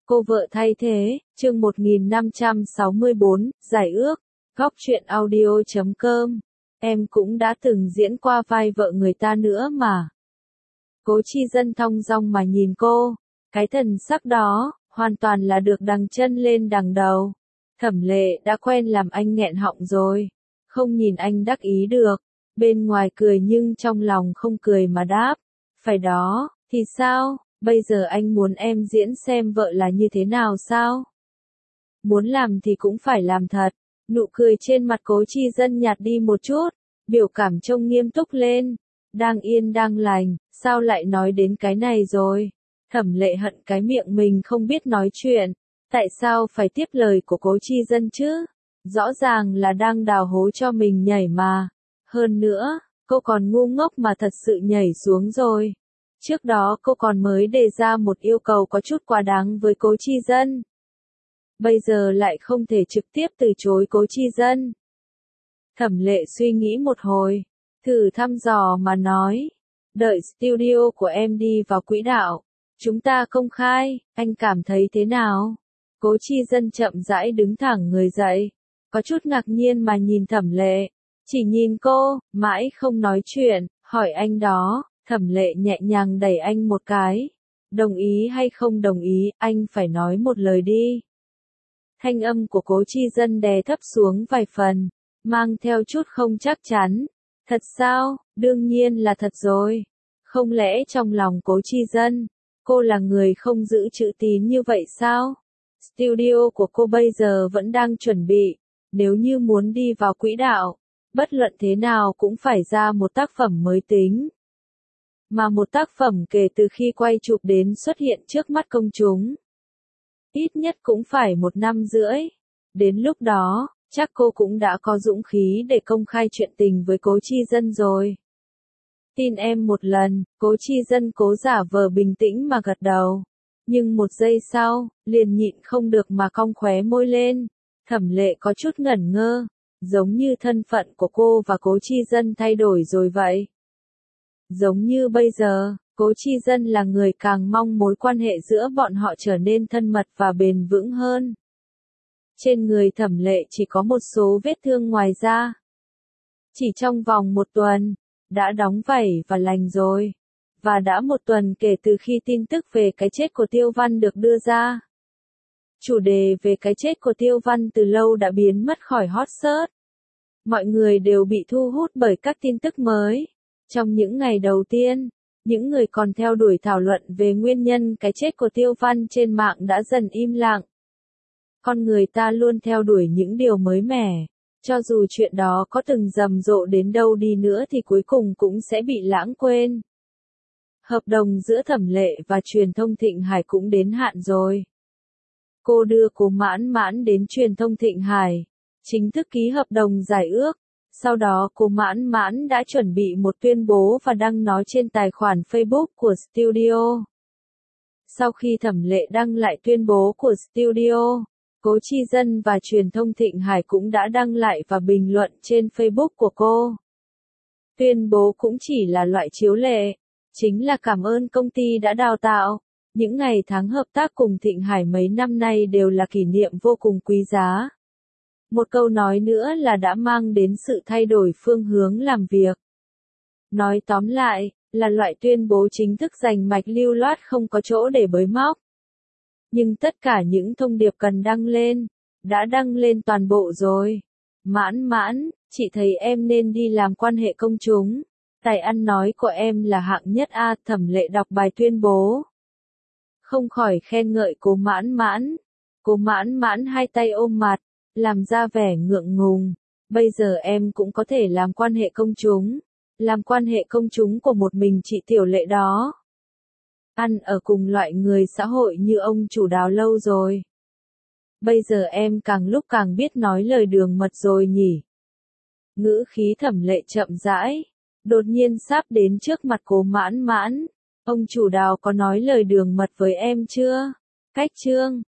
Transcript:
Cô vợ thay thế, chương 1564, giải ước, góc truyện audio.com. Em cũng đã từng diễn qua vai vợ người ta nữa mà. Cố Chi Dân thong dong mà nhìn cô, cái thần sắc đó, hoàn toàn là được đằng chân lên đằng đầu. Thẩm Lệ đã quen làm anh nghẹn họng rồi, không nhìn anh đắc ý được, bên ngoài cười nhưng trong lòng không cười mà đáp, phải đó, thì sao, bây giờ anh muốn em diễn xem vợ là như thế nào sao? Muốn làm thì cũng phải làm thật, nụ cười trên mặt Cố Chi Dân nhạt đi một chút, biểu cảm trông nghiêm túc lên, đang yên đang lành, sao lại nói đến cái này rồi? Thẩm Lệ hận cái miệng mình không biết nói chuyện, tại sao phải tiếp lời của Cố Chi Dân chứ? Rõ ràng là đang đào hố cho mình nhảy mà. Hơn nữa, cô còn ngu ngốc mà thật sự nhảy xuống rồi. Trước đó cô còn mới đề ra một yêu cầu có chút quá đáng với Cố Chi Dân. Bây giờ lại không thể trực tiếp từ chối Cố Chi Dân. Thẩm Lệ suy nghĩ một hồi, thử thăm dò mà nói, đợi studio của em đi vào quỹ đạo, chúng ta công khai, anh cảm thấy thế nào? Cố Chi Dân chậm rãi đứng thẳng người dậy, có chút ngạc nhiên mà nhìn Thẩm Lệ, chỉ nhìn cô, mãi không nói chuyện, hỏi anh đó. Thẩm Lệ nhẹ nhàng đẩy anh một cái. Đồng ý hay không đồng ý, anh phải nói một lời đi. Thanh âm của Cố Chi Dân đè thấp xuống vài phần, mang theo chút không chắc chắn. Thật sao? Đương nhiên là thật rồi. Không lẽ trong lòng Cố Chi Dân, cô là người không giữ chữ tín như vậy sao? Studio của cô bây giờ vẫn đang chuẩn bị, nếu như muốn đi vào quỹ đạo, bất luận thế nào cũng phải ra một tác phẩm mới tính. Mà một tác phẩm kể từ khi quay chụp đến xuất hiện trước mắt công chúng. Ít nhất cũng phải 1 năm rưỡi. Đến lúc đó, chắc cô cũng đã có dũng khí để công khai chuyện tình với Cố Chi Dân rồi. Tin em một lần, Cố Chi Dân cố giả vờ bình tĩnh mà gật đầu. Nhưng một giây sau, liền nhịn không được mà cong khóe môi lên. Thẩm Lệ có chút ngẩn ngơ, giống như thân phận của cô và Cố Chi Dân thay đổi rồi vậy. Giống như bây giờ, Cố Chi Dân là người càng mong mối quan hệ giữa bọn họ trở nên thân mật và bền vững hơn. Trên người Thẩm Lệ chỉ có một số vết thương ngoài da. Chỉ trong vòng 1 tuần, đã đóng vảy và lành rồi. Và đã 1 tuần kể từ khi tin tức về cái chết của Tiêu Văn được đưa ra. Chủ đề về cái chết của Tiêu Văn từ lâu đã biến mất khỏi hot search. Mọi người đều bị thu hút bởi các tin tức mới. Trong những ngày đầu tiên, những người còn theo đuổi thảo luận về nguyên nhân cái chết của Tiêu Văn trên mạng đã dần im lặng. Con người ta luôn theo đuổi những điều mới mẻ, cho dù chuyện đó có từng rầm rộ đến đâu đi nữa thì cuối cùng cũng sẽ bị lãng quên. Hợp đồng giữa Thẩm Lệ và truyền thông Thịnh Hải cũng đến hạn rồi. Cô đưa Cố Mãn Mãn đến truyền thông Thịnh Hải, chính thức ký hợp đồng giải ước. Sau đó Cố Mãn Mãn đã chuẩn bị một tuyên bố và đăng nó trên tài khoản Facebook của studio. Sau khi Thẩm Lệ đăng lại tuyên bố của studio, Cố Chi Dân và truyền thông Thịnh Hải cũng đã đăng lại và bình luận trên Facebook của cô. Tuyên bố cũng chỉ là loại chiếu lệ, chính là cảm ơn công ty đã đào tạo. Những ngày tháng hợp tác cùng Thịnh Hải mấy năm nay đều là kỷ niệm vô cùng quý giá. Một câu nói nữa là đã mang đến sự thay đổi phương hướng làm việc. Nói tóm lại, là loại tuyên bố chính thức rành mạch lưu loát không có chỗ để bới móc. Nhưng tất cả những thông điệp cần đăng lên, đã đăng lên toàn bộ rồi. Mãn Mãn, chị thấy em nên đi làm quan hệ công chúng. Tài ăn nói của em là hạng nhất A. Thẩm Lệ đọc bài tuyên bố. Không khỏi khen ngợi Cố Mãn Mãn. Cố Mãn Mãn hai tay ôm mặt, làm ra vẻ ngượng ngùng. Bây giờ em cũng có thể làm quan hệ công chúng. Làm quan hệ công chúng của một mình chị Tiểu Lệ đó. Ăn ở cùng loại người xã hội như ông chủ Đào lâu rồi. Bây giờ em càng lúc càng biết nói lời đường mật rồi nhỉ. Ngữ khí Thẩm Lệ chậm rãi, đột nhiên sắp đến trước mặt Cố Mãn Mãn. Ông chủ Đào có nói lời đường mật với em chưa? Cách chương